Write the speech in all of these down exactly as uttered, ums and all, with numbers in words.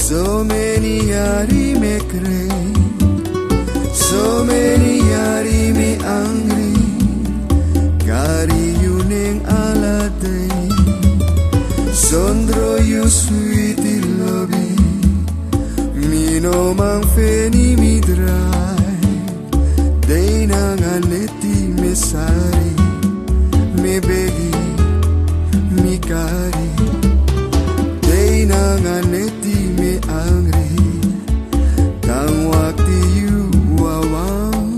So many yari me crei, so many yari me angry. Kari yuning alatay, sondro you sweet lobby. Mino mang feni mi dry, day nang aneti me sari, me begi, mi kari. Day nang aneti me angry, tang wakti you wawang.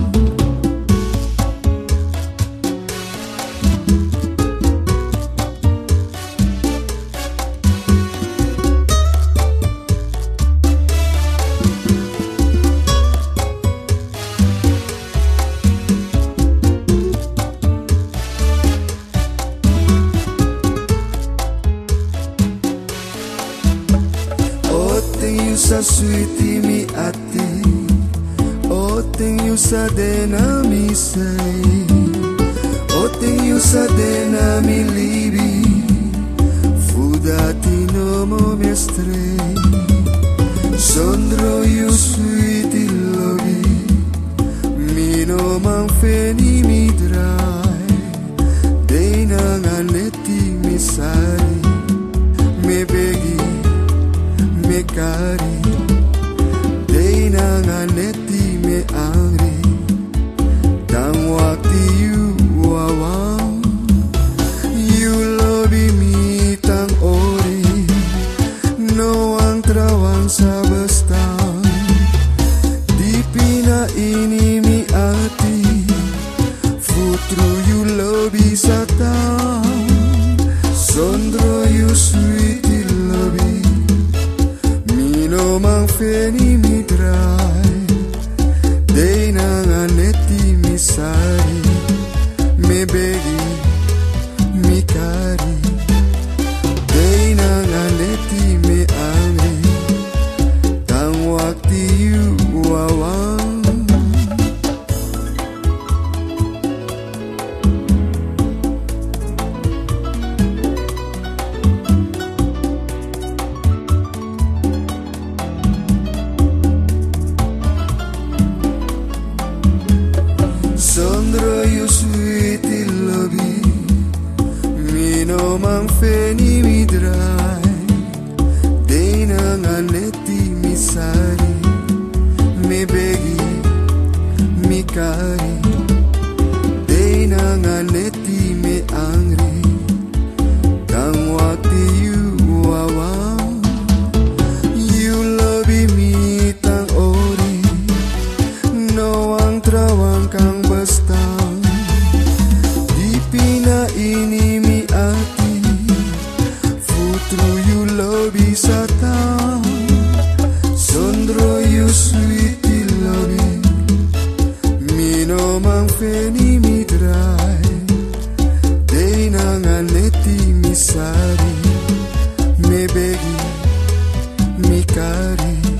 Sa sweetie mi ati, o ting you sa dena mi say, o ting you sa dena mi libi, fudati no mo mi stray, sondro you sweetie lobi, mi no mang feni mi dry, day nang aneti mi sari, me begi, me kari. Day nang aneti me angry, tang wakti you wawang. You lobby me tang ori, no ang trawang sa bastang. Di pina ini mi ati, futru you lobby sa tang. Sondro you sweet lobby, mino mang feni mi dry. Day nang aneti mi sari, me begi, mi kari. Day nang aneti me angry, tang wakti you wawang. Sondro you sweet lobby, mino mang feni mi dry. Day nang aneti mi sari, me begi, mi kari. Day nang aneti me angry, tang wakti you wawang. You lobby me tang ori, no ang trawang kang bastang. Di pina ini mi ati, futru you lobby sa tang. Sondro you sweet lobby, mino mang feni mi dry. Day nang aneti mi sari, me begi, mi kari.